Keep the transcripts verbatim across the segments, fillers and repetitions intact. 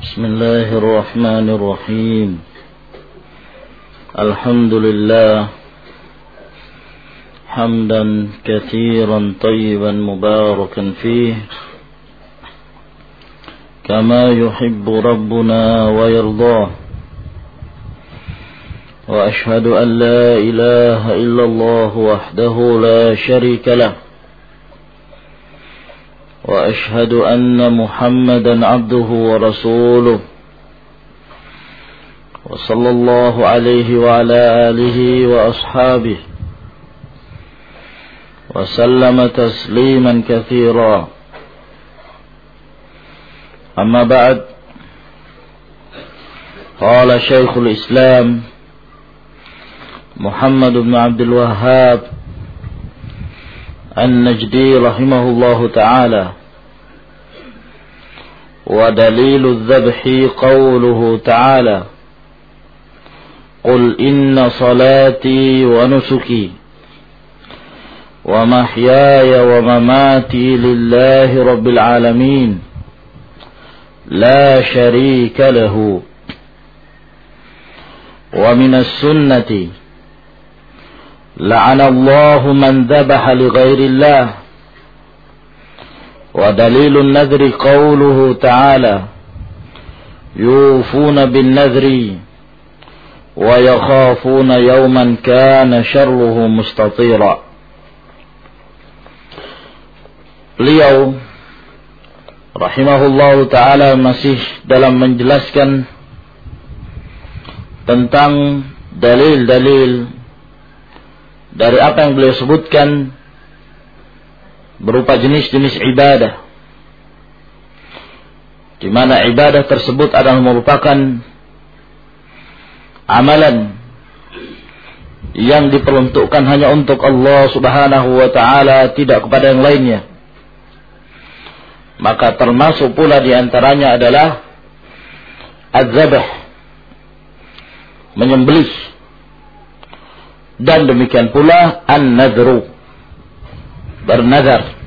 بسم الله الرحمن الرحيم الحمد لله حمدا كثيرا طيبا مباركا فيه كما يحب ربنا ويرضاه وأشهد أن لا إله إلا الله وحده لا شريك له وأشهد أن محمدا عبده ورسوله وصلى الله عليه وعلى آله وأصحابه وسلم تسليما كثيرا أما بعد قال شيخ الإسلام محمد بن عبد الوهاب النجدي رحمه الله تعالى ودليل الذبح قوله تعالى قل إن صلاتي ونسكي ومحياي ومماتي لله رب العالمين لا شريك له ومن السنة لعن الله من ذبح لغير الله ودليل النذر قوله تعالى يوفون بالنذر ويخافون يوما كان شره مستطيرا. Beliau rahimahullahu ta'ala masih dalam menjelaskan tentang dalil-dalil dari apa yang beliau sebutkan berupa jenis-jenis ibadah, di mana ibadah tersebut adalah merupakan amalan yang diperuntukkan hanya untuk Allah subhanahu wa ta'ala, tidak kepada yang lainnya. Maka termasuk pula di antaranya adalah az-zabh, menyembelih, dan demikian pula an-nadhru, bernazar.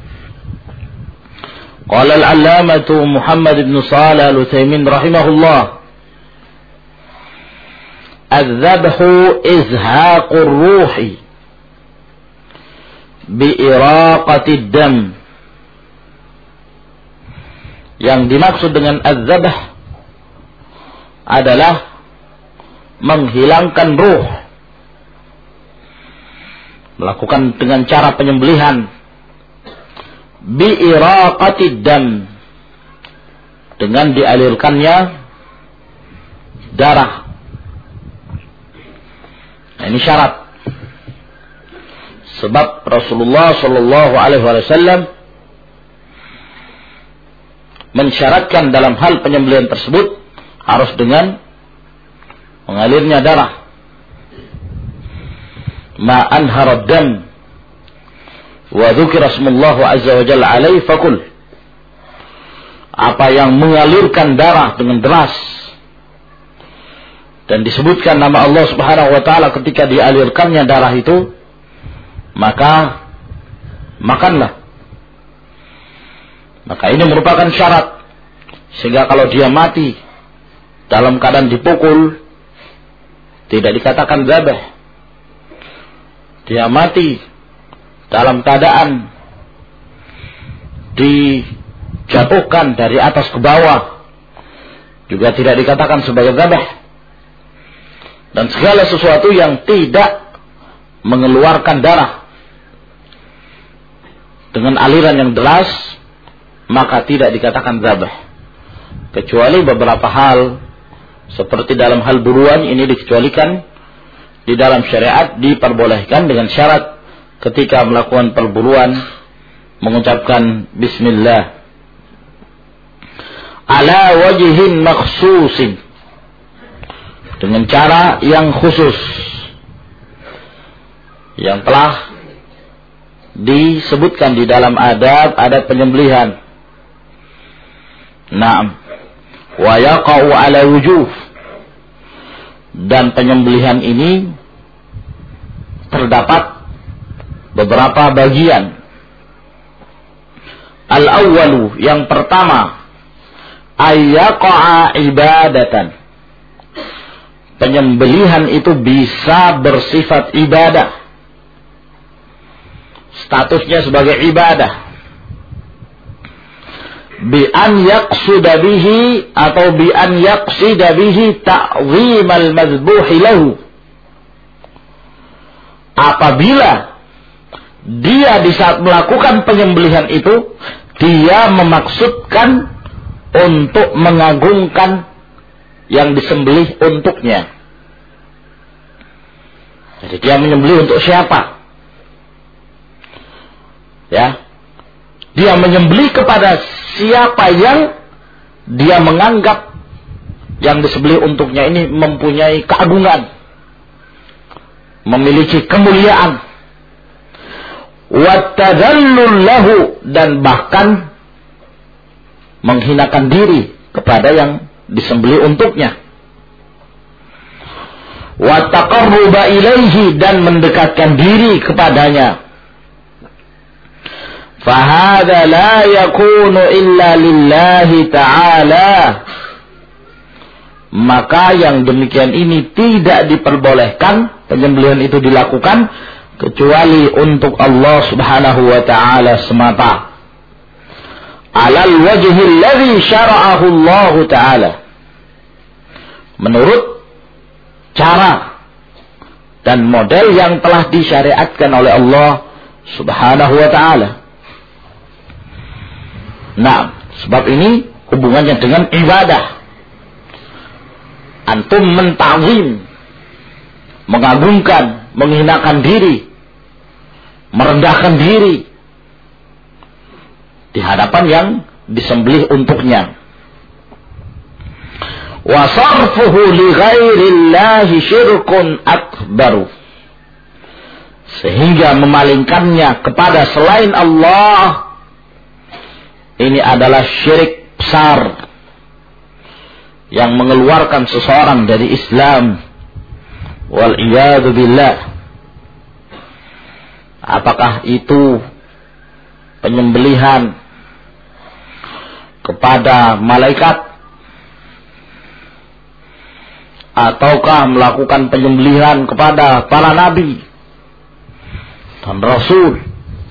Qala al-allamatu Muhammad ibn Shalih al-Utsaimin rahimahullah, az-zabhu izhaqur ruhi bi iraqati dam. Yang dimaksud dengan az-zabh adalah menghilangkan ruh, melakukan dengan cara penyembelihan bi iraqati dam, dengan dialirkannya darah. Nah, ini syarat. Sebab Rasulullah sallallahu alaihi wasallam mensyaratkan dalam hal penyembelihan tersebut harus dengan mengalirnya darah. Ma anhara dam wa dzukira ismullah azza wa jalla alaihi fakul. Apa yang mengalirkan darah dengan deras dan disebutkan nama Allah subhanahu wa ta'ala ketika dialirkannya darah itu, maka makanlah. Maka ini merupakan syarat, sehingga kalau dia mati dalam keadaan dipukul, tidak dikatakan zabah. Dia mati dalam keadaan dijatuhkan dari atas ke bawah, juga tidak dikatakan sebagai zabah. Dan segala sesuatu yang tidak mengeluarkan darah dengan aliran yang deras, maka tidak dikatakan zabah. Kecuali beberapa hal, seperti dalam hal buruan, ini dikecualikan. Di dalam syariat diperbolehkan dengan syarat ketika melakukan perburuan mengucapkan bismillah ala wajhin makhsusin, dengan cara yang khusus yang telah disebutkan di dalam adab-adab penyembelihan. Naam. Wa yaqa'u ala wujuh, dan penyembelihan ini terdapat beberapa bagian. Al-awwalu, yang pertama, ayyaqa'a ibadatan. Penyembelihan itu bisa bersifat ibadah. Statusnya sebagai ibadah. Bi an yaqsuda bihi atau bi an yaqsida bihi ta'zimal mazbuhi lahu. Apabila dia di saat melakukan penyembelihan itu, dia memaksudkan untuk mengagungkan yang disembelih untuknya. Jadi dia menyembelih untuk siapa? Ya, dia menyembelih kepada siapa yang dia menganggap yang disembelih untuknya ini mempunyai keagungan, memiliki kemuliaan, wattadallul lahu, dan bahkan menghinakan diri kepada yang disembelih untuknya, wa taqarruba ilaihi, dan mendekatkan diri kepadanya. Fahadha la yakunu illa lillahi ta'ala. Maka yang demikian ini tidak diperbolehkan penyembelihan itu dilakukan kecuali untuk Allah Subhanahu wa ta'ala semata. Alal wajhi alladhi syara'ahu Allah ta'ala, menurut cara dan model yang telah disyariatkan oleh Allah Subhanahu wa ta'ala. Nah, sebab ini hubungannya dengan ibadah. Antum mentazim, mengagungkan, menghinakan diri, merendahkan diri di hadapan yang disembelih untuknya. Wa sarfuhu li ghairillahi syirkun akbaru, sehingga memalingkannya kepada selain Allah ini adalah syirik besar yang mengeluarkan seseorang dari Islam. Wal iyadu billah. Apakah itu penyembelihan kepada malaikat, ataukah melakukan penyembelihan kepada para nabi dan rasul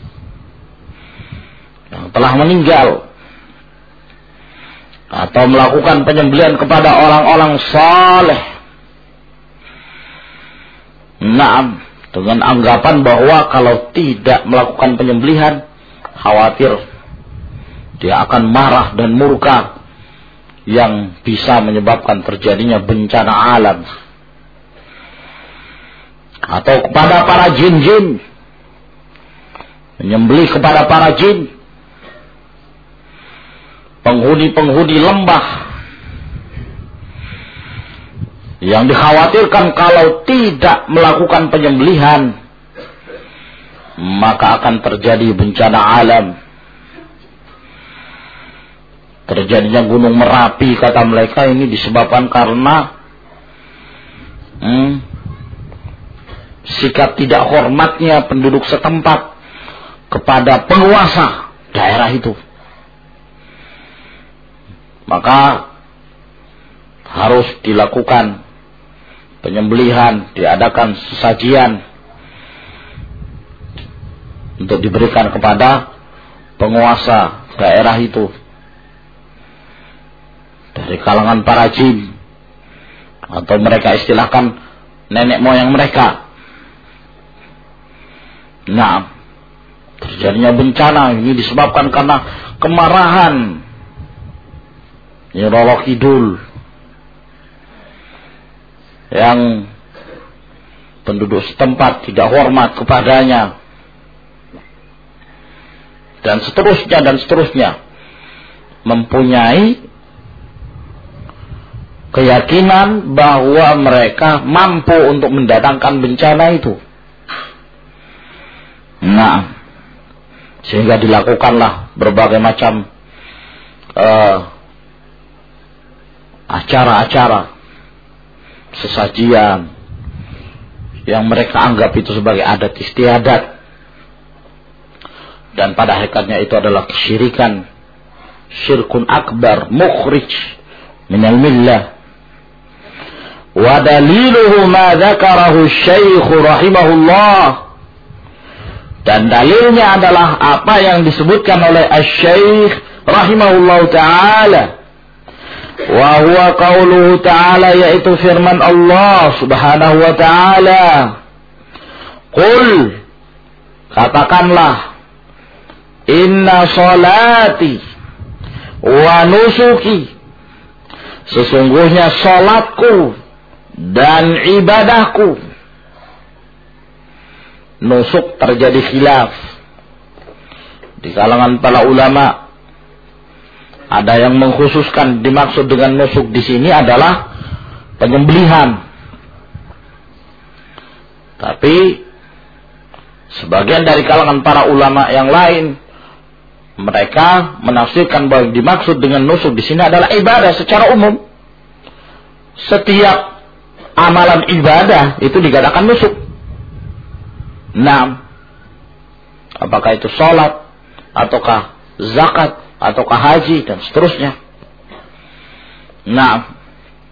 yang telah meninggal, atau melakukan penyembelihan kepada orang-orang saleh. Naam, dengan anggapan bahwa kalau tidak melakukan penyembelihan, khawatir dia akan marah dan murka yang bisa menyebabkan terjadinya bencana alam. Atau kepada para jin-jin, menyembelih kepada para jin, penghuni-penghuni lembah, yang dikhawatirkan kalau tidak melakukan penyembelihan maka akan terjadi bencana alam. Terjadinya gunung Merapi, kata mereka, ini disebabkan karena hmm, sikap tidak hormatnya penduduk setempat kepada penguasa daerah itu. Maka harus dilakukan penyembelihan, diadakan sesajian untuk diberikan kepada penguasa daerah itu dari kalangan para jin, atau mereka istilahkan nenek moyang mereka. Nah, terjadinya bencana ini disebabkan karena kemarahan Nyiroro Kidul yang penduduk setempat tidak hormat kepadanya, dan seterusnya dan seterusnya, mempunyai keyakinan bahwa mereka mampu untuk mendatangkan bencana itu. Nah, sehingga dilakukanlah berbagai macam uh, acara-acara sesajian yang mereka anggap itu sebagai adat istiadat, dan pada hakikatnya itu adalah kesyirikan syirkun akbar mukhrij minal millah. Wa daliluhu ma dzakarahu Syekh rahimahullah. Dan dalilnya adalah apa yang disebutkan oleh Asy-Syaikh rahimahullah ta'ala. Wa huwa qauluhu ta'ala, yaitu firman Allah subhanahu wa ta'ala. Qul, katakanlah, inna salati wa nusuki, sesungguhnya salatku dan ibadahku. Nusuk terjadi khilaf di kalangan para ulama. Ada yang mengkhususkan dimaksud dengan nusuk di sini adalah penyembelihan. Tapi sebagian dari kalangan para ulama yang lain, mereka menafsirkan bahwa dimaksud dengan nusuk di sini adalah ibadah secara umum. Setiap amalan ibadah itu dikatakan nusuk. Nah, apakah itu sholat, ataukah zakat, ataukah haji, dan seterusnya. Nah,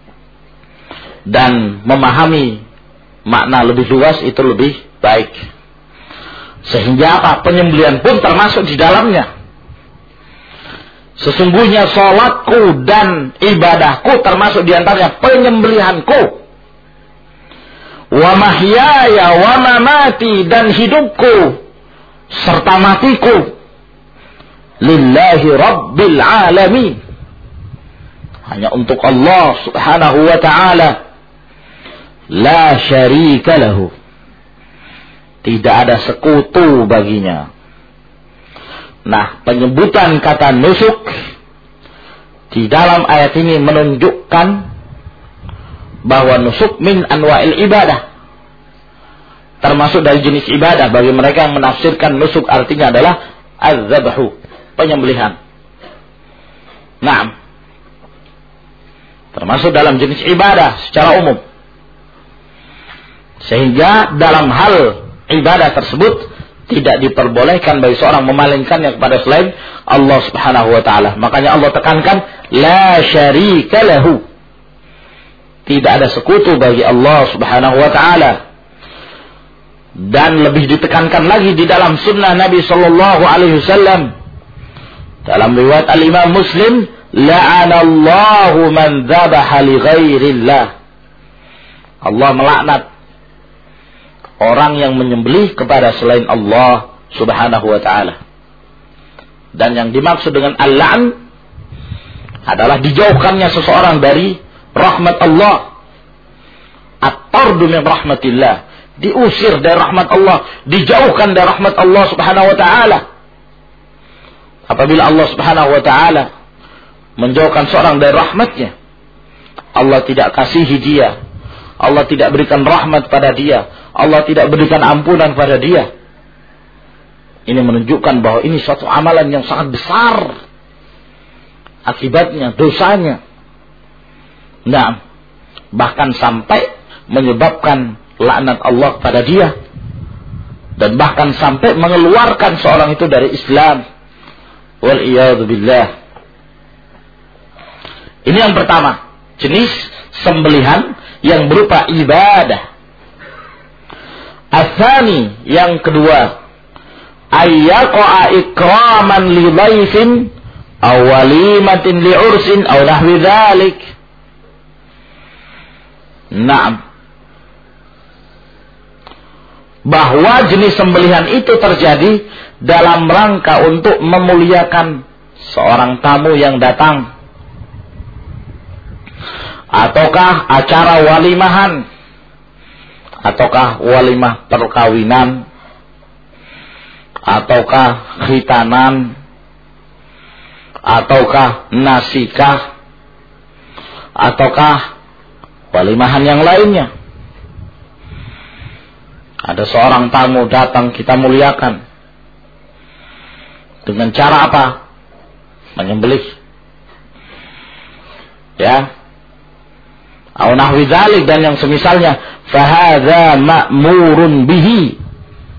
dan memahami makna lebih luas itu lebih baik. Sehingga apa? Penyembelihan pun termasuk di dalamnya. Sesungguhnya sholatku dan ibadahku termasuk di antaranya penyembelihanku. Wa mahyaya wa mamati, dan hidupku serta matiku lillahi rabbil alamin, hanya untuk Allah subhanahu wa ta'ala, la syarika lahu, tidak ada sekutu baginya. Nah, penyebutan kata nusuk di dalam ayat ini menunjukkan bahwa nusuk min anwa'il ibadah, termasuk dari jenis ibadah bagi mereka yang menafsirkan nusuk artinya adalah az-zabhu, penyembelihan. Nah, termasuk dalam jenis ibadah secara umum. Sehingga dalam hal ibadah tersebut tidak diperbolehkan bagi seorang memalingkannya kepada selain Allah subhanahu wa ta'ala. Makanya Allah tekankan la syarika lahu, tidak ada sekutu bagi Allah subhanahu wa ta'ala. Dan lebih ditekankan lagi di dalam sunnah Nabi sallallahu alaihi wasallam. Dalam riwayat al-Imam Muslim, la'anallahu man dzabaha li ghairillah. Allah melaknat orang yang menyembelih kepada selain Allah subhanahu wa ta'ala. Dan yang dimaksud dengan al-la'n adalah dijauhkannya seseorang dari rahmat Allah. At-tardu min rahmatillah, diusir dari rahmat Allah, dijauhkan dari rahmat Allah subhanahu wa ta'ala. Apabila Allah subhanahu wa ta'ala menjauhkan seorang dari rahmatnya, Allah tidak kasihi dia, Allah tidak berikan rahmat pada dia, Allah tidak berikan ampunan pada dia. Ini menunjukkan bahwa ini suatu amalan yang sangat besar akibatnya, dosanya. Nah, bahkan sampai menyebabkan laknat Allah pada dia, dan bahkan sampai mengeluarkan seorang itu dari Islam. Wal iyadu billah. Ini yang pertama, jenis sembelihan yang berupa ibadah. Atsani, yang kedua, ayyaqa ikraman li dhaifin aw walimatin li ursin aw nahwi dzalik. Naam, bahwa jenis sembelihan itu terjadi dalam rangka untuk memuliakan seorang tamu yang datang, ataukah acara walimahan, ataukah walimah perkawinan, ataukah khitanan, ataukah nasikah, ataukah walimahan yang lainnya. Ada seorang tamu datang, kita muliakan dengan cara apa? Menyembelih. Ya. Au nahwi dzalik, dan yang semisalnya, fahadza ma'murun bihi.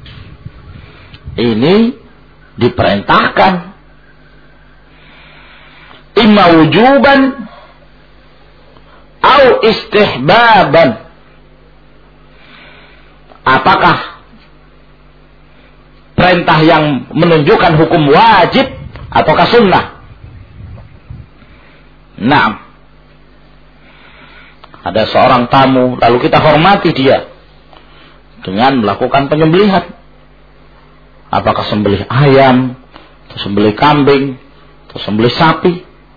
Ini diperintahkan. imma wujuban au istihbaban. Apakah perintah yang menunjukkan hukum wajib ataukah sunnah? Naam. Ada seorang tamu, lalu kita hormati dia dengan melakukan penyembelihan. Apakah sembelih ayam, atau sembelih kambing, atau sembelih sapi?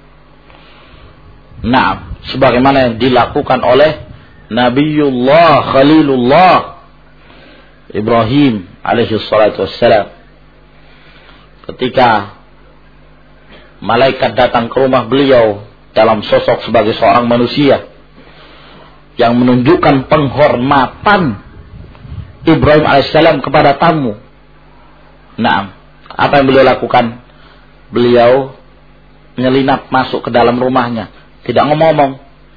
Naam, sebagaimana yang dilakukan oleh Nabiullah Khalilullah Ibrahim alaihi salatu wassalam. Ketika malaikat datang ke rumah beliau dalam sosok sebagai seorang manusia yang menunjukkan penghormatan Ibrahim alaihissalam kepada tamu. Nah, apa yang beliau lakukan? Beliau menyelinap masuk ke dalam rumahnya, tidak ngomong-ngomong.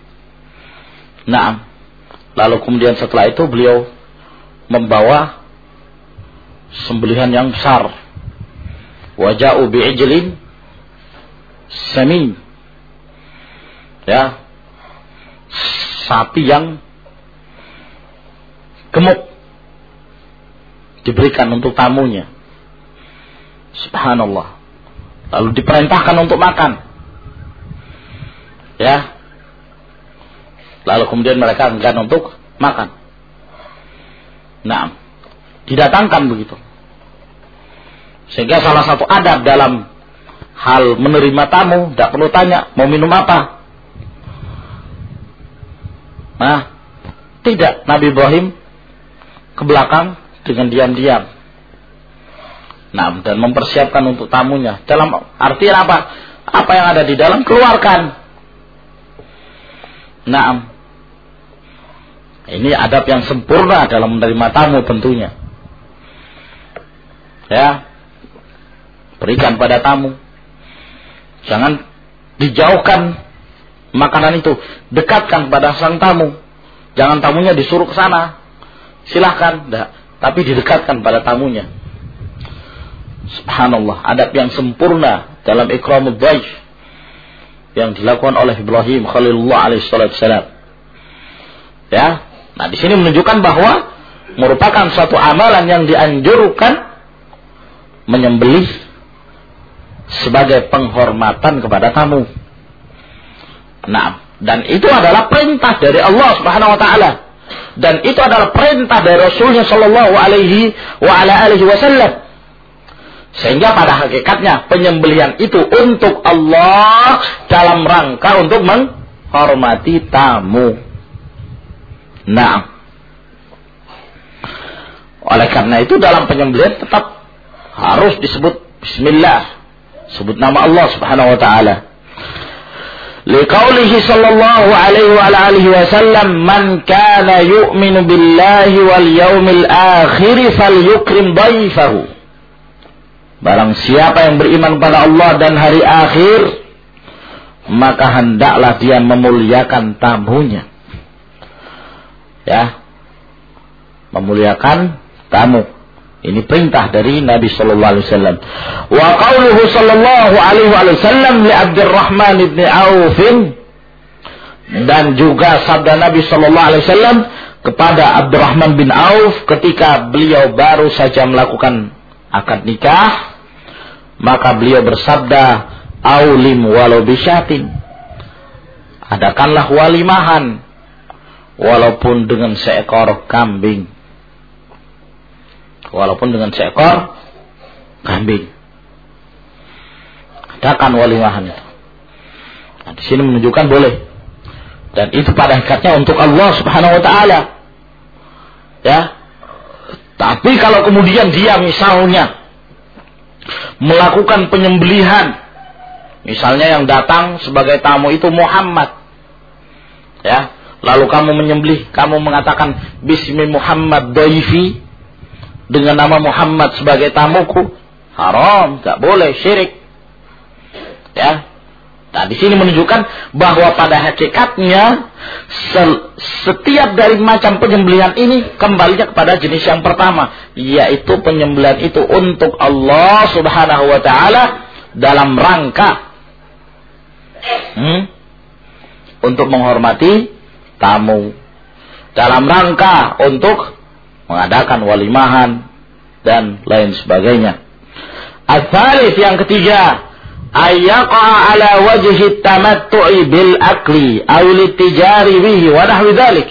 Nah, lalu kemudian setelah itu beliau membawa sembelihan yang besar. Waja'u bi'ijlin samin. Ya, sapi yang gemuk diberikan untuk tamunya. Subhanallah. Lalu diperintahkan untuk makan. Ya. Lalu kemudian mereka enggan untuk makan. Nah, didatangkan begitu. Sehingga salah satu adab dalam hal menerima tamu, tidak perlu tanya mau minum apa. Nah, tidak. Nabi Ibrahim ke belakang dengan diam-diam. Nah, dan mempersiapkan untuk tamunya. Dalam arti apa? Apa yang ada di dalam keluarkan. Nah, ini adab yang sempurna dalam menerima tamu tentunya. Ya, berikan pada tamu. Jangan dijauhkan makanan itu, dekatkan pada sang tamu. Jangan tamunya disuruh ke sana. Silahkan, dah. Tapi didekatkan pada tamunya. Subhanallah, adab yang sempurna dalam ikramul dhaif yang dilakukan oleh Ibrahim Khalilullah alaihi salatu wassalam. Ya, nah di sini menunjukkan bahwa merupakan suatu amalan yang dianjurkan menyembelih sebagai penghormatan kepada tamu. Nah, dan itu adalah perintah dari Allah Subhanahu wa taala. Dan itu adalah perintah dari Rasulnya sallallahu alaihi wa ala alihi wasallam. Sehingga pada hakikatnya penyembelihan itu untuk Allah dalam rangka untuk menghormati tamu. Nah, oleh karena itu dalam penyembelihan tetap harus disebut bismillah, sebut nama Allah Subhanahu wa taala. Liqaulihi sallallahu alaihi wa alihi wasallam, "Man kana yu'minu billahi wal yaumil akhir falyukrim dhaifahu." Barang siapa yang beriman pada Allah dan hari akhir, maka hendaklah dia memuliakan tamunya. Ya, memuliakan tamu. Ini perintah dari Nabi sallallahu alaihi wasallam. Wa qauluhu sallallahu alaihi wasallam li Abdurrahman bin Auf, dan juga sabda Nabi sallallahu alaihi wasallam kepada Abdurrahman bin Auf ketika beliau baru saja melakukan akad nikah, maka beliau bersabda, "Aulim walau bisyatin." Adakanlah walimahan walaupun dengan seekor kambing. Walaupun dengan seekor kambing. Adakan walimahan itu. Nah, di sini menunjukkan boleh. Dan itu pada hakikatnya untuk Allah Subhanahu wa taala. Ya. Tapi kalau kemudian dia misalnya melakukan penyembelihan, misalnya yang datang sebagai tamu itu Muhammad, ya, lalu kamu menyembelih, kamu mengatakan Bismi Muhammad dhaifi, dengan nama Muhammad sebagai tamuku, haram, tak boleh, syirik. Ya. Nah, di sini menunjukkan bahwa pada hakikatnya setiap dari macam penyembelihan ini kembalinya kepada jenis yang pertama, yaitu penyembelihan itu untuk Allah Subhanahu wa taala dalam rangka hmm? untuk menghormati tamu, dalam rangka untuk mengadakan walimahan dan lain sebagainya. Al-thalith, yang ketiga, ayyaqa ala wajhi tamattu'i bil akli aw litijari bihi wa nahwi dzalik,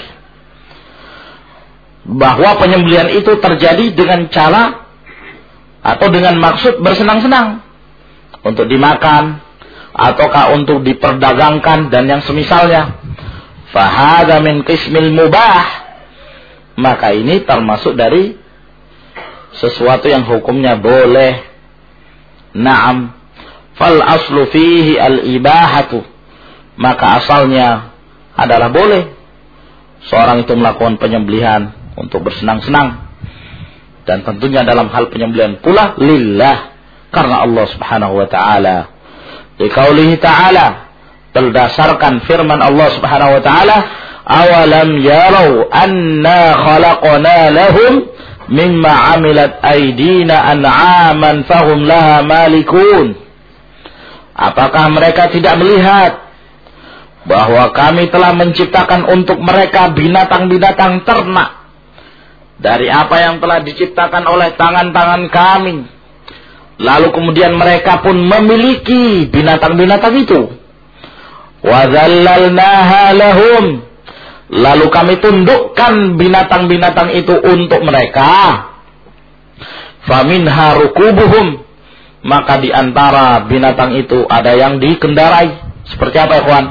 bahwa penyembelihan itu terjadi dengan cara atau dengan maksud bersenang-senang, untuk dimakan ataukah untuk diperdagangkan dan yang semisalnya. Fahadha min qismil mubah, maka ini termasuk dari sesuatu yang hukumnya boleh. Naam, fal aslu fihi al ibahatu, maka asalnya adalah boleh seorang itu melakukan penyembelihan untuk bersenang-senang, dan tentunya dalam hal penyembelihan pula lillah, karena Allah Subhanahu wa taala. Liqaulihi ta'ala, berdasarkan firman Allah Subhanahu wa taala, awalam yarau anna khalaqna lahum mimma amilat aydina an'aman fahum laha malikun. Apakah mereka tidak melihat bahwa kami telah menciptakan untuk mereka binatang-binatang ternak dari apa yang telah diciptakan oleh tangan-tangan kami, lalu kemudian mereka pun memiliki binatang-binatang itu. Wa dzallalnaha lahum, lalu kami tundukkan binatang-binatang itu untuk mereka. Faminha rukubuhum, maka di antara binatang itu ada yang dikendarai. Seperti apa, ikhwan?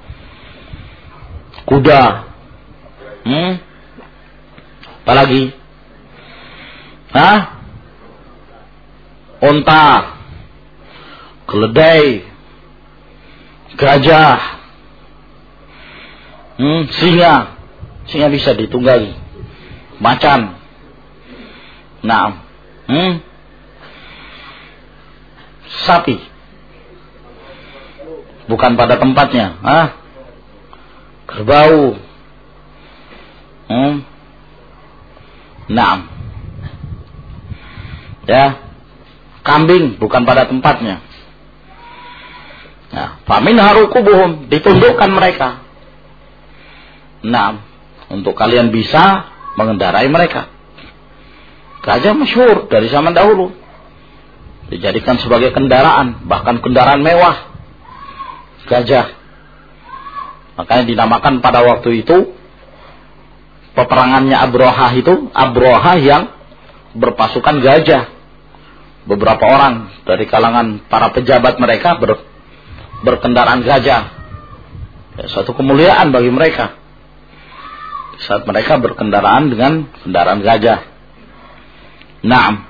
Kuda. Hmm? Apalagi? Hah? Unta. Keledai. Gajah. Hmm, singa. Singa bisa ditunggangi. Macan. Nah. Hmm. Sapi. Bukan pada tempatnya. Hah? Kerbau. Hmm. Nah. Ya. Kambing bukan pada tempatnya. Nah, famin harukubuhum, ditundukkan mereka. Nah, untuk kalian bisa mengendarai mereka. Gajah masyhur dari zaman dahulu, dijadikan sebagai kendaraan, bahkan kendaraan mewah. Gajah. Makanya dinamakan pada waktu itu peperangannya Abrahah itu, Abrahah yang berpasukan gajah. Beberapa orang dari kalangan para pejabat mereka ber berkendaraan gajah. Ya, suatu kemuliaan bagi mereka saat mereka berkendaraan dengan kendaraan gajah. Naam.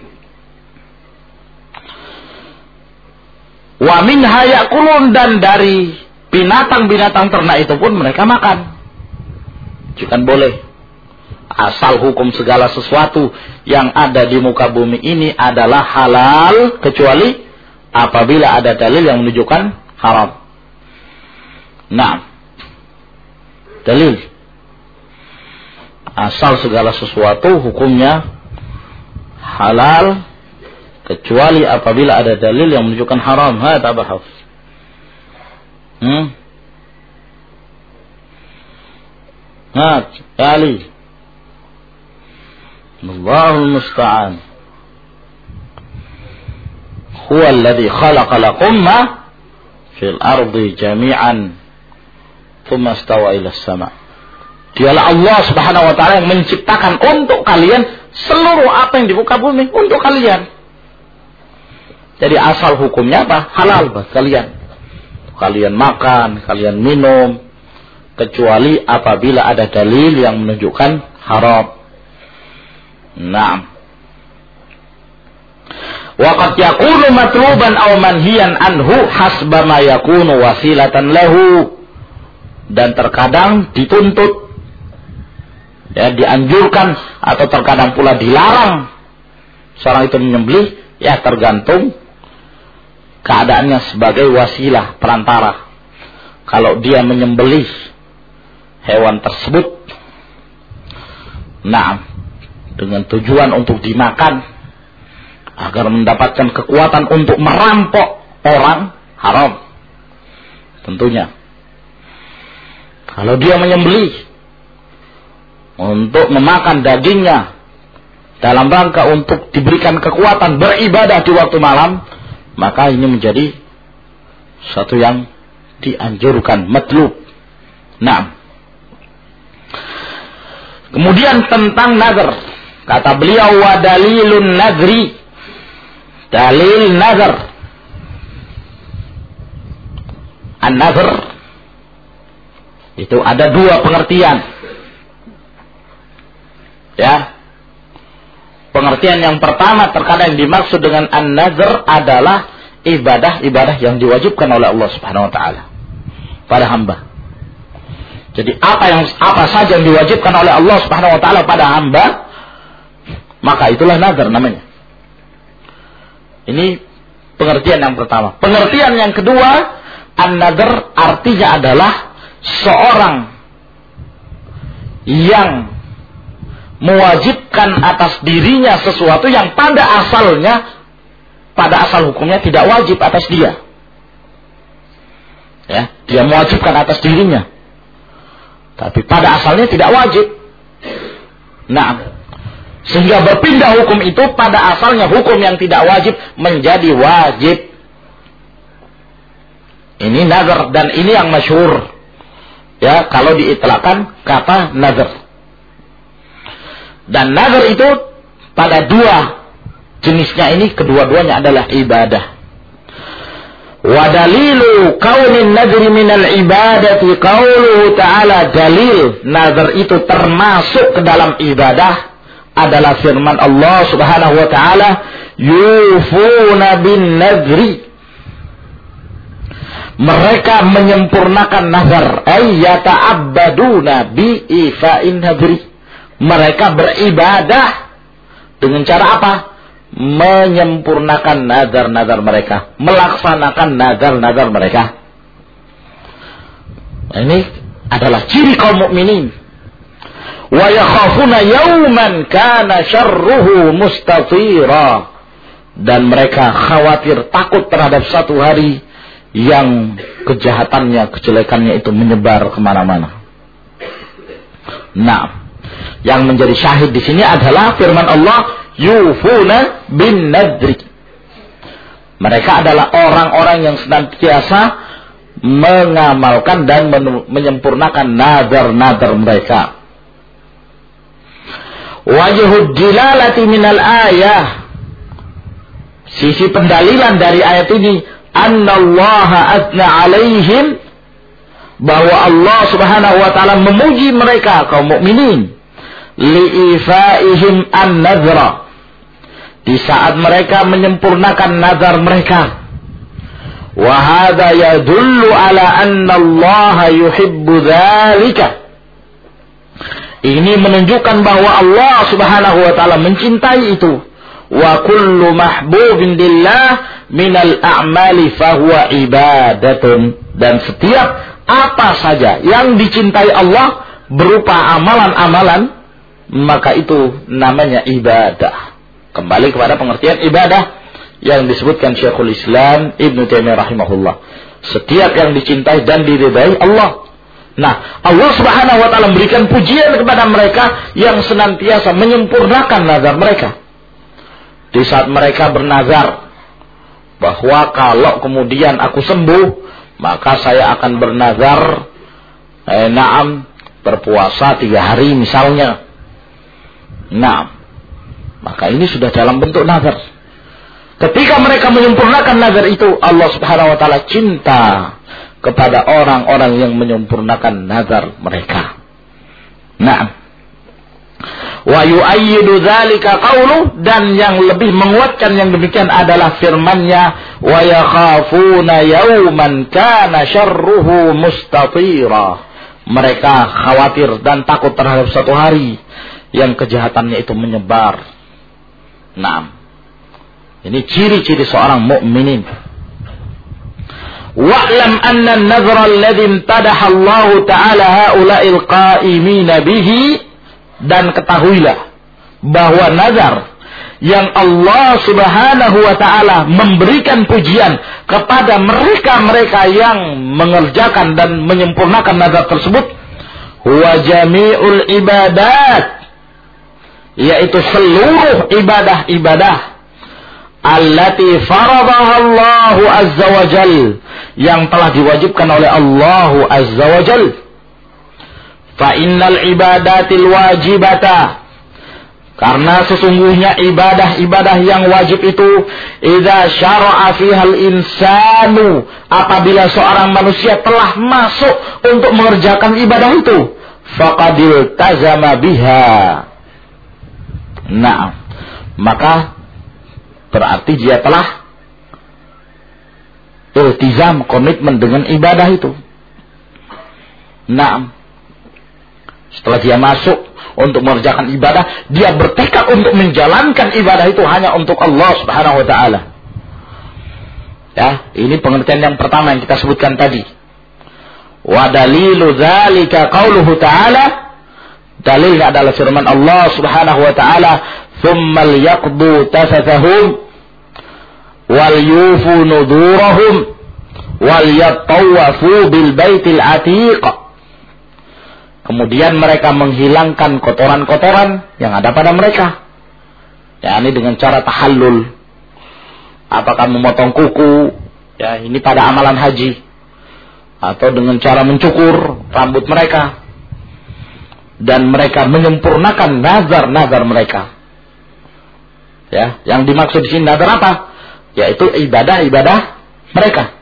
Wa minha yakulun, dan dari binatang-binatang ternak itu pun mereka makan. Jika boleh. Asal hukum segala sesuatu yang ada di muka bumi ini adalah halal, kecuali apabila ada dalil yang menunjukkan haram. Nah, dalil. Asal segala sesuatu hukumnya halal, kecuali apabila ada dalil yang menunjukkan haram. Ha, tabahaf. Hmm? Ha, Ali. Allahul musta'an. Huwa alladhi khalaqa lakum ma fil ardi jami'an thumma istawa ila as-sama'. Dialah Allah Subhanahu wa taala yang menciptakan untuk kalian seluruh apa yang di muka bumi untuk kalian. Jadi asal hukumnya apa? Halal buat kalian. Kalian makan, kalian minum, kecuali apabila ada dalil yang menunjukkan haram. Naam. Waqad yakunu matluban aw manhiyan anhu hasba ma yakunu wasilatan lahu. Dan terkadang dituntut, ya, dianjurkan atau terkadang pula dilarang seorang itu menyembelih, ya tergantung keadaannya sebagai wasilah, perantara. Kalau dia menyembelih hewan tersebut, naam, dengan tujuan untuk dimakan agar mendapatkan kekuatan untuk merampok orang, haram. tentunya. Kalau dia menyembelih untuk memakan dagingnya dalam rangka untuk diberikan kekuatan beribadah di waktu malam, maka ini menjadi satu yang dianjurkan, matlub. Nah, kemudian tentang nazar, kata beliau, wa dalilun nazri, dalil nazar, an-nazar itu ada dua pengertian. Ya. Pengertian yang pertama terkadang dimaksud dengan an-nazar adalah ibadah-ibadah yang diwajibkan oleh Allah Subhanahu wa taala pada hamba. Jadi apa yang apa saja yang diwajibkan oleh Allah Subhanahu wa taala pada hamba, maka itulah nazar namanya. Ini pengertian yang pertama. Pengertian yang kedua, an-nazar artinya adalah seorang yang mewajibkan atas dirinya sesuatu yang pada asalnya, pada asal hukumnya tidak wajib atas dia. Ya, dia mewajibkan atas dirinya, tapi pada asalnya tidak wajib. Nah, sehingga berpindah hukum itu pada asalnya hukum yang tidak wajib menjadi wajib. Ini nazar, dan ini yang masyhur. Ya, kalau diitlaqkan kata nazar. Dan nazar itu pada dua jenisnya ini, kedua-duanya adalah ibadah. Wa dalilu kaunin nazri minal ibadati qauluhu ta'ala, dalil nazar itu termasuk ke dalam ibadah adalah firman Allah Subhanahu wa taala, yufuna bin nazri, mereka menyempurnakan nazar, ay yata'abbaduna bi ifa'in nadri. Mereka beribadah dengan cara apa? Menyempurnakan nazar-nazar mereka, melaksanakan nazar-nazar mereka. Ini adalah ciri kaum mukminin. Wa yakhafuna yawman kana syarruhu mustatira. Dan mereka khawatir, takut terhadap satu hari yang kejahatannya, kejelekannya itu menyebar kemana-mana. Nah, yang menjadi syahid di sini adalah firman Allah, yufuna bin nadri. Mereka adalah orang-orang yang senantiasa mengamalkan dan menyempurnakan nazar-nazar mereka. Wajhud dilalati minal ayah, sisi pendalilan dari ayat ini, annallaha asna alaihim, bahwa Allah Subhanahu wa taala memuji mereka kaum mukminin, liifaihim an-nazra, di saat mereka menyempurnakan nazar mereka. Wa hadza yadullu ala anna Allah yuhibbu dzalika. Ini menunjukkan bahwa Allah Subhanahu wa taala mencintai itu. Wa kullu mahbubin lillah minal a'mali fahuwa ibadatun. Dan setiap apa saja yang dicintai Allah berupa amalan-amalan, maka itu namanya ibadah. Kembali kepada pengertian ibadah yang disebutkan Syekhul Islam Ibnu Taimiyah rahimahullah. Setiap yang dicintai dan diridai Allah. Nah, Allah Subhanahu wa taala memberikan pujian kepada mereka yang senantiasa menyempurnakan nazar mereka. Di saat mereka bernazar bahwa kalau kemudian aku sembuh, maka saya akan bernazar eh, naam berpuasa tiga hari misalnya. Nah, maka ini sudah dalam bentuk nazar. Ketika mereka menyempurnakan nazar itu, Allah Subhanahu wa taala cinta kepada orang-orang yang menyempurnakan nazar mereka. Nah, wa yu'ayyidu dzalika qauluh, dan yang lebih menguatkan yang demikian adalah firman-Nya, wa yakhafuna yawman kana syarruhu mustatira. Mereka khawatir dan takut terhadap satu hari yang kejahatannya itu menyebar. Nah, ini ciri-ciri seorang mukminin. Wa'lam anna an-nadhra alladhi imtadaha Allah Ta'ala haula'il qa'imina bihi, dan ketahuilah bahwa nazar yang Allah Subhanahu wa taala memberikan pujian kepada mereka-mereka yang mengerjakan dan menyempurnakan nazar tersebut, huwa jami'ul ibadat, yaitu seluruh ibadah-ibadah allati faradaha Allahu azza wa jal, yang telah diwajibkan oleh Allah azza wa jal. Fa innal ibadatil wajibata, karena sesungguhnya ibadah-ibadah yang wajib itu, idza syara'a fihal insanu, apabila seorang manusia telah masuk untuk mengerjakan ibadah itu, faqadil tazama biha. Nah, maka berarti dia telah iltizam, komitmen dengan ibadah itu. Nah, setelah dia masuk untuk mengerjakan ibadah, dia bertekad untuk menjalankan ibadah itu hanya untuk Allah Subhanahu wa taala. Ya, ini pengertian yang pertama yang kita sebutkan tadi. Wa dalilu dzalika qauluhu ta'ala, dalilnya adalah firman Allah Subhanahu wa taala, "Tsumma liyaqdu tafathahum wal yufu nudurahum wal yattawafu bil baitil atiq." Kemudian mereka menghilangkan kotoran-kotoran yang ada pada mereka. Ya, ini dengan cara tahallul. Apakah memotong kuku, ya ini pada amalan haji, atau dengan cara mencukur rambut mereka. Dan mereka menyempurnakan nazar-nazar mereka. Ya, yang dimaksud di sini nazar apa? Yaitu ibadah-ibadah mereka.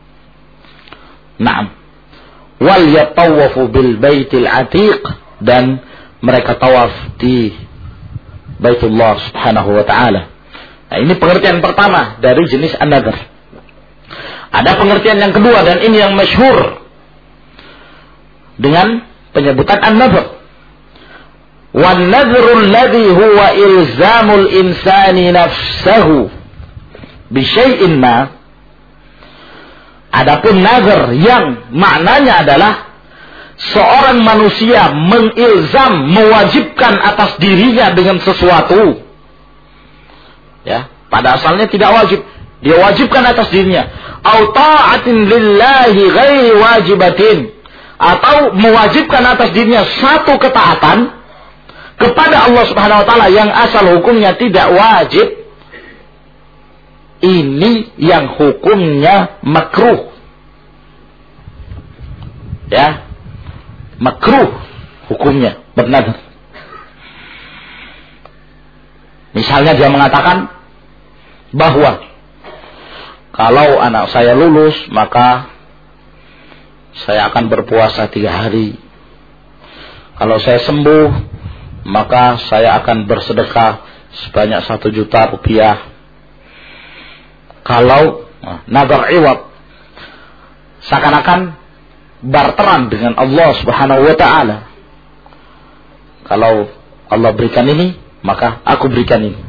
Naam. Wal yatawafu bil baitil atiq, dan mereka tawaf di Baitullah Subhanahu wa taala. Nah, ini pengertian pertama dari jenis an-nadhr. Ada pengertian yang kedua, dan ini yang masyhur dengan penyebutan an-nadhr. Wan nadhru alladhi huwa ilzamul insani nafsahu bi syai'in ma. Adapun nazar yang maknanya adalah seorang manusia mengilzam, mewajibkan atas dirinya dengan sesuatu. Ya, pada asalnya tidak wajib, dia wajibkan atas dirinya. Au ta'atin lillahi ghairi wajibatin, atau mewajibkan atas dirinya satu ketaatan kepada Allah Subhanahu wa taala yang asal hukumnya tidak wajib. Ini yang hukumnya makruh. Ya, makruh hukumnya bernazar. Misalnya dia mengatakan bahwa kalau anak saya lulus, maka saya akan berpuasa tiga hari. Kalau saya sembuh, maka saya akan bersedekah sebanyak satu juta rupiah. Kalau nah, nazar iwad, seakan-akan barteran dengan Allah Subhanahu wa taala. Kalau Allah berikan ini, maka aku berikan ini.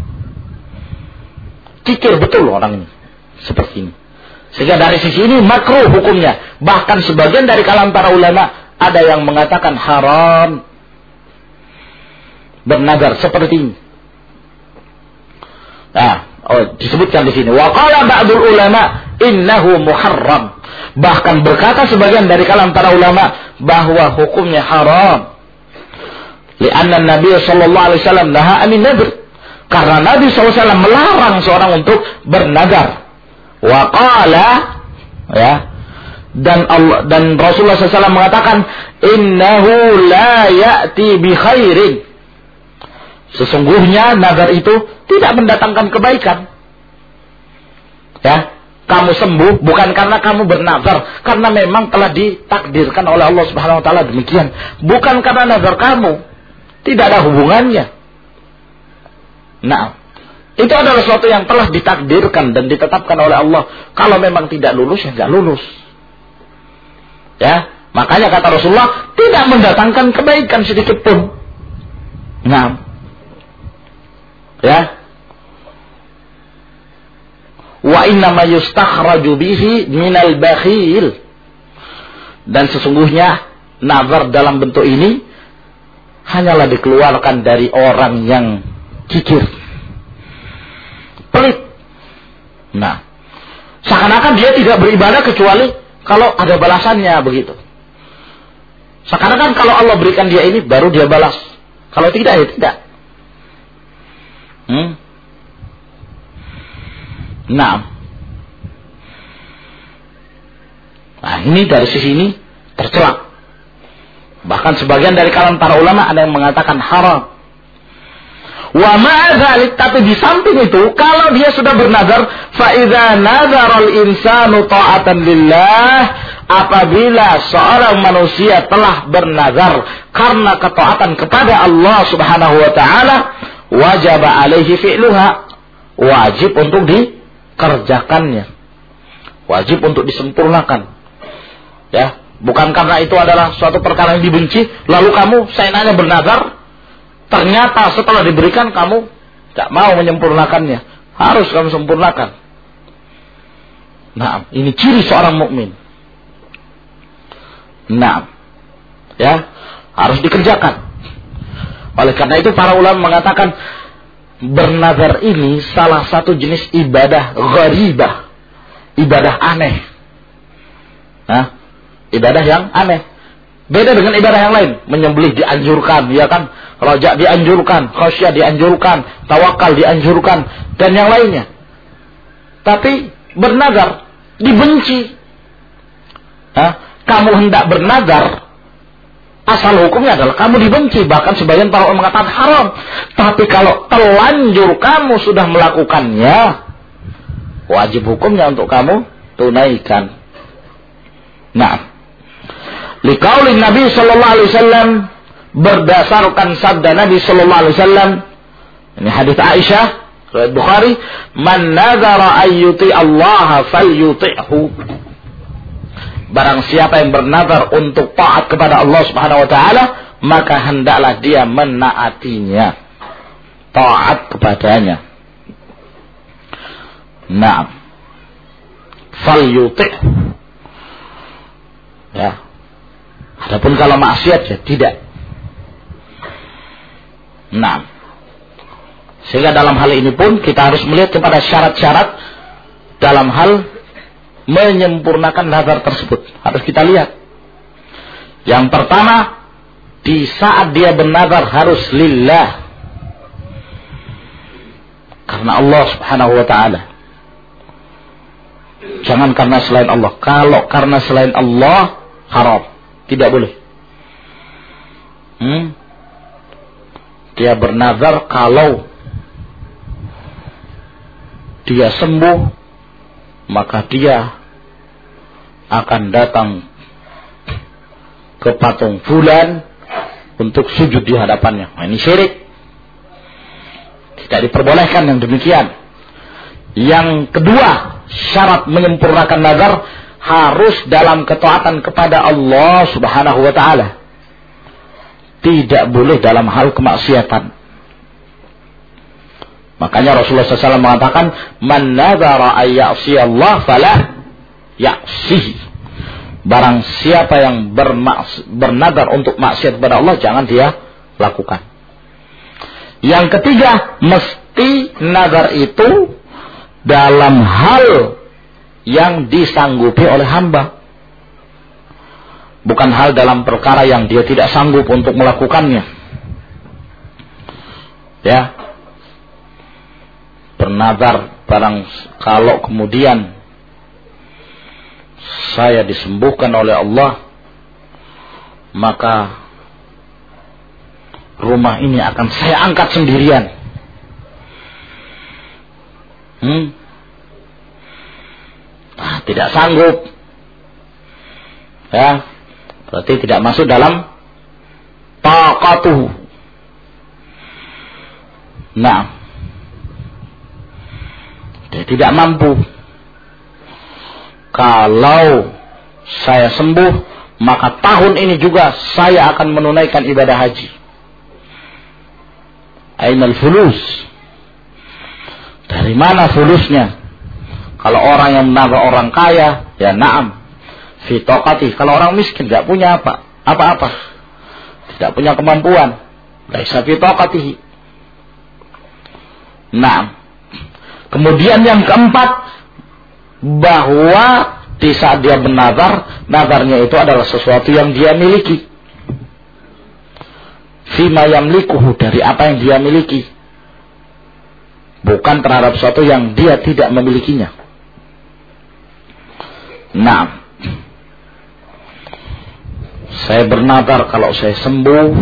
Kikir betul orang ini seperti ini. Sehingga dari sisi ini makruh hukumnya. Bahkan sebagian dari kalangan para ulama ada yang mengatakan haram bernazar seperti ini. Nah, oh, disebutkan di sini. Wa qala ba'dul ulama innahu muharram. Bahkan berkata sebagian dari kalangan para ulama bahwa hukumnya haram. Lianna Nabi sallallahu alaihi wasallam naha amin nadhr. Karena Nabi sallallahu alaihi wasallam melarang seorang untuk bernazar. Wa qala, ya, dan Allah dan Rasulullah sallallahu alaihi wasallam mengatakan innahu la ya'ti bi khairin. Sesungguhnya nazar itu tidak mendatangkan kebaikan. Ya, kamu sembuh bukan karena kamu bernazar, karena memang telah ditakdirkan oleh Allah Subhanahu wa taala demikian. Bukan karena nazar kamu. Tidak ada hubungannya. Nah, itu adalah sesuatu yang telah ditakdirkan dan ditetapkan oleh Allah. Kalau memang tidak lulus, ya tidak lulus. Ya, makanya kata Rasulullah tidak mendatangkan kebaikan sedikit pun. Nah, ya, wa innama yustakhraju bihi minal bakhil, dan sesungguhnya nazar dalam bentuk ini hanyalah dikeluarkan dari orang yang kikir. Nah, seakan-akan dia tidak beribadah kecuali kalau ada balasannya begitu. Seakan-akan kalau Allah berikan dia ini baru dia balas. Kalau tidak ya tidak. Hmm? Nah. Nah, ini dari sisi ini tercela. Bahkan sebagian dari kalangan para ulama ada yang mengatakan haram. Wa ma'adzalik, tapi di samping itu kalau dia sudah bernazar, fa idza nazara al-insanu ta'atan lillah, apabila seorang manusia telah bernazar karena ketaatan kepada Allah Subhanahu wa taala, wajib alaihi fi'luha, wajib untuk dikerjakannya. Wajib untuk disempurnakan. Ya, bukan karena itu adalah suatu perkara yang dibenci, lalu kamu sainanya bernazar, ternyata setelah diberikan kamu tidak mau menyempurnakannya. Harus kamu sempurnakan. Nah, ini ciri seorang mukmin. Nah, ya, harus dikerjakan. Oleh karena itu para ulama mengatakan bernazar ini salah satu jenis ibadah gharibah, ibadah aneh. Nah, ibadah yang aneh. Beda dengan ibadah yang lain. Menyembelih dianjurkan, ya kan? Rojak dianjurkan, khasyah dianjurkan, tawakal dianjurkan, dan yang lainnya. Tapi bernazar dibenci. Hah? Kamu hendak bernazar, asal hukumnya adalah kamu dibenci. Bahkan sebagian para ulama mengatakan haram. Tapi kalau terlanjur kamu sudah melakukannya, wajib hukumnya untuk kamu tunaikan. Nah, liqaulin Nabi sallallahu alaihi wasallam, berdasarkan sabda Nabi sallallahu alaihi wasallam, ini hadis Aisyah riwayat Bukhari, man nazara ayyuti Allah falyuti'hu, barang siapa yang bernazar untuk taat kepada Allah Subhanahu wa taala, maka hendaklah dia menaatinya, taat kepadanya. Naam, falyuti'hu. Ya. Adapun kalau maksiat ya tidak. Nah, sehingga dalam hal ini pun kita harus melihat kepada syarat-syarat dalam hal menyempurnakan nazar tersebut. Harus kita lihat. Yang pertama, di saat dia bernazar harus lillah, karena Allah Subhanahu wa taala. Jangan karena selain Allah. Kalau karena selain Allah, haram. Tidak boleh. Hmm? Dia bernazar kalau dia sembuh, maka dia akan datang ke patung fulan untuk sujud di hadapannya. Nah, ini syirik. Tidak diperbolehkan yang demikian. Yang kedua, syarat menyempurnakan nazar harus dalam ketaatan kepada Allah Subhanahu wa taala. Tidak boleh dalam hal kemaksiatan. Makanya Rasulullah shallallahu alaihi wasallam mengatakan, man nazara ay ya'si Allah fala ya'sihi. Barang siapa yang bermaks- bernazar untuk maksiat kepada Allah, jangan dia lakukan. Yang ketiga, mesti nazar itu dalam hal yang disanggupi oleh hamba. Bukan hal dalam perkara yang dia tidak sanggup untuk melakukannya. Ya. Bernazar barang kalau kemudian saya disembuhkan oleh Allah, maka rumah ini akan saya angkat sendirian. Hmm? Nah, tidak sanggup. Ya. Berarti tidak masuk dalam taqatuhu. Nah, dia tidak mampu. Kalau saya sembuh, maka tahun ini juga saya akan menunaikan ibadah haji. Ainal fulus? Dari mana fulusnya? Kalau orang yang menambah orang kaya, ya na'am. Fi taqati. Kalau orang miskin tidak punya apa, apa-apa, tidak punya kemampuan, laisa fi taqatihi. Nah, kemudian yang keempat, bahwa di saat dia bernazar, nazarnya itu adalah sesuatu yang dia miliki. Fima yamlikuhu, dari apa yang dia miliki. Bukan terhadap sesuatu yang dia tidak memilikinya. Nah, saya bernazar kalau saya sembuh,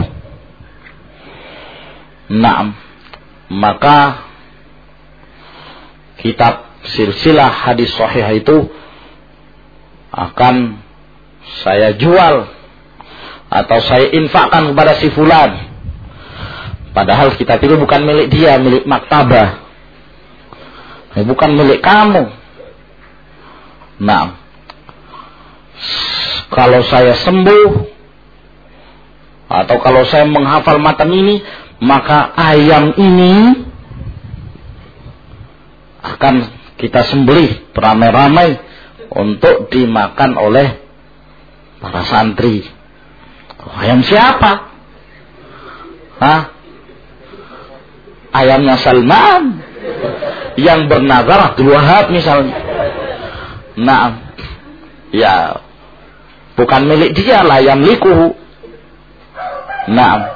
nah, maka kitab silsilah hadis sahih itu akan saya jual atau saya infakkan kepada si fulan. Padahal kitab itu bukan milik dia, milik maktabah, bukan milik kamu. Nah, kalau saya sembuh atau kalau saya menghafal matan ini, maka ayam ini akan kita sembelih beramai-ramai untuk dimakan oleh para santri. Ayam siapa? Hah? Ayamnya Salman yang bernazar Abdul Wahab misalnya. Nah, ya bukan milik dia, la yamlikuhu. Nah,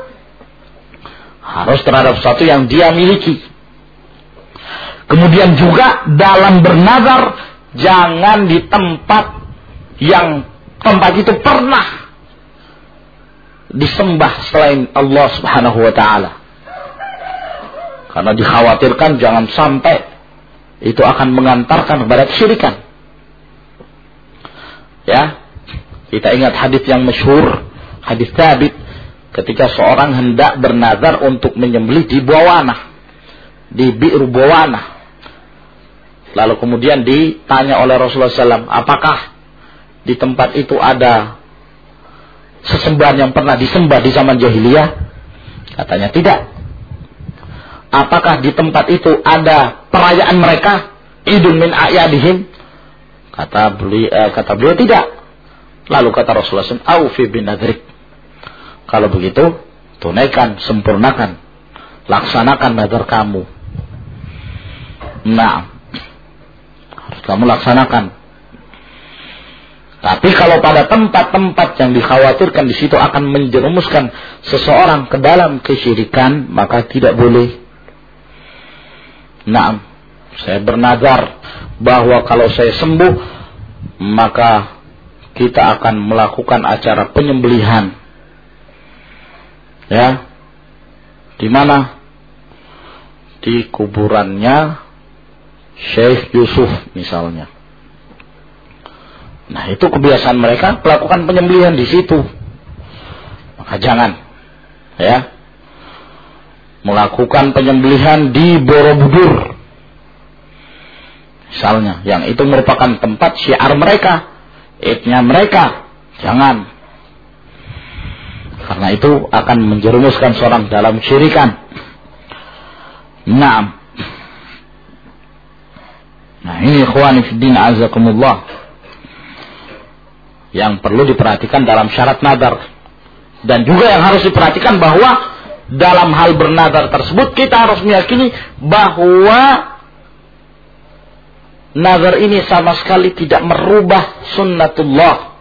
harus terhadap sesuatu yang dia miliki. Kemudian juga dalam bernazar, jangan di tempat yang tempat itu pernah disembah selain Allah Subhanahu wa ta'ala. Karena dikhawatirkan jangan sampai itu akan mengantarkan kepada kesyirikan. Ya, kita ingat hadis yang masyhur, hadis Thabit, ketika seorang hendak bernazar untuk menyembelih di Buawanah, di Bi'ru Buawanah. Lalu kemudian ditanya oleh Rasulullah shallallahu alaihi wasallam, apakah di tempat itu ada sesembahan yang pernah disembah di zaman jahiliyah? Katanya tidak. Apakah di tempat itu ada perayaan mereka, idun min a'yadihim? Kata beliau, eh, kata beliau tidak. Lalu kata Rasulullah shallallahu alaihi wasallam, aufi bin nadrik. Kalau begitu, tunaikan, sempurnakan, laksanakan nazar kamu. Nah, harus kamu laksanakan. Tapi kalau pada tempat-tempat yang dikhawatirkan di situ akan menjerumuskan seseorang ke dalam kesyirikan, maka tidak boleh. Nah, saya bernazar bahwa kalau saya sembuh, maka kita akan melakukan acara penyembelihan. Ya, di mana? Di kuburannya Syekh Yusuf misalnya. Nah, itu kebiasaan mereka melakukan penyembelihan di situ. Maka jangan, ya, melakukan penyembelihan di Borobudur misalnya, yang itu merupakan tempat syiar mereka, idnya mereka. Jangan, karena itu akan menjerumuskan seorang dalam syirikan. Naam. Nah, ini ikhwani fiddin azakumullah yang perlu diperhatikan dalam syarat nazar. Dan juga yang harus diperhatikan bahwa dalam hal bernazar tersebut kita harus meyakini bahwa nazar ini sama sekali tidak merubah sunnatullah.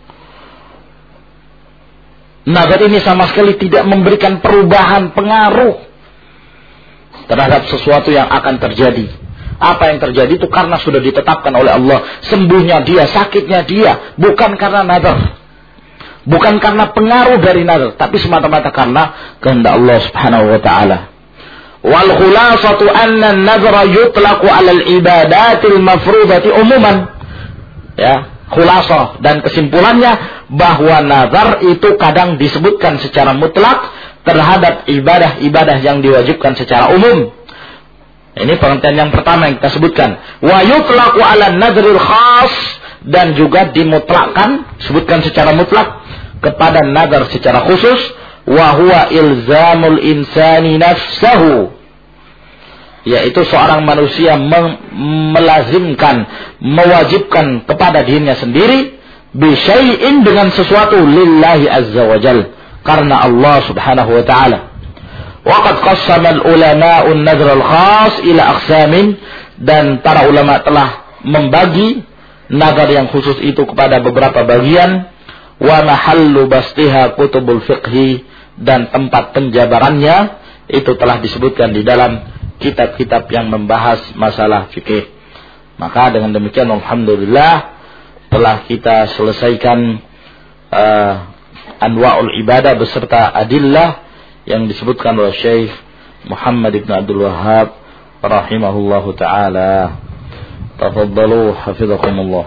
Nazar ini sama sekali tidak memberikan perubahan, pengaruh terhadap sesuatu yang akan terjadi. Apa yang terjadi itu karena sudah ditetapkan oleh Allah. Sembuhnya dia, sakitnya dia, bukan karena nazar, bukan karena pengaruh dari nazar, tapi semata-mata karena kehendak Allah Subhanahu wa ta'ala. Wal khulasatu anna an-nazra yutlaqu 'ala al-ibadatil mafrudati umuman. Ya, khulasah dan kesimpulannya bahwa nazar itu kadang disebutkan secara mutlak terhadap ibadah-ibadah yang diwajibkan secara umum. Ini pengertian yang pertama yang kita sebutkan. Wa yutlaqu 'ala an-nadril khas, dan juga dimutlakkan, sebutkan secara mutlak kepada nazar secara khusus. Wa huwa ilzamul insani nafsahu, yaitu seorang manusia melazimkan, mewajibkan kepada dirinya sendiri bi syai'in, dengan sesuatu, lillahi azza wa jal, karena Allah Subhanahu wa ta'ala. Waqad qassama al-ulama'u an-nadhr al-khas ila aqsamin, dan para ulama telah membagi nazar yang khusus itu kepada beberapa bagian, wa mahallu bastiha kutubul fiqhi, dan tempat penjabarannya itu telah disebutkan di dalam kitab-kitab yang membahas masalah fikih. Maka dengan demikian alhamdulillah telah kita selesaikan uh, anwa'ul ibadah beserta adillah yang disebutkan oleh Syekh Muhammad ibn Abdul Wahhab rahimahullahu ta'ala. Tafaddalu hafizakumullah.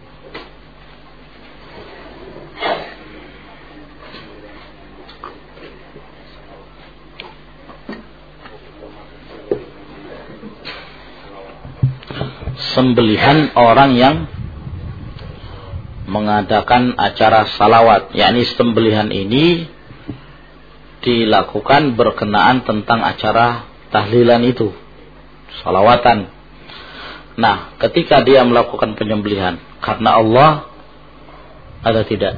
Sembelihan orang yang mengadakan acara salawat, yakni sembelihan ini dilakukan berkenaan tentang acara tahlilan itu, salawatan. Nah, ketika dia melakukan penyembelihan karena Allah, ada tidak?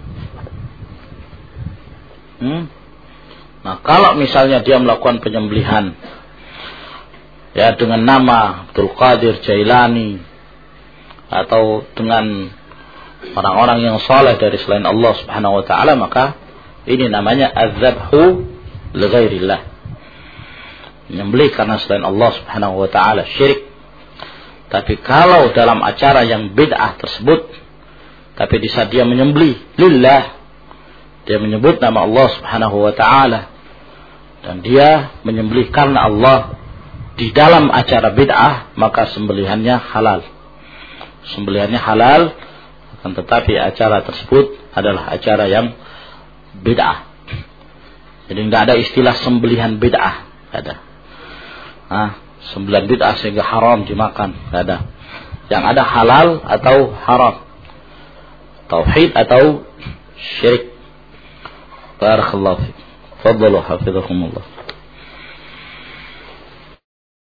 Hmm? Nah, kalau misalnya dia melakukan penyembelihan ya dengan nama Abdul Qadir Jailani atau dengan orang-orang yang saleh dari selain Allah Subhanahu wa taala, maka ini namanya az-zabhu li ghairillah. Menyembelih karena selain Allah Subhanahu wa taala, syirik. Tapi kalau dalam acara yang bid'ah tersebut, tapi di saat dia menyembelih lillah, dia menyebut nama Allah Subhanahu wa taala dan dia menyembelih karena Allah di dalam acara bid'ah, maka sembelihannya halal. Sembelihannya halal, akan tetapi acara tersebut adalah acara yang bid'ah. Jadi tidak ada istilah sembelihan bid'ah, tidak ada. Nah, sembelihan bid'ah sehingga haram dimakan, tidak ada. Yang ada halal atau haram, tauhid atau syirik. Barakallahu fiik. Fadhalu hafizakumullah.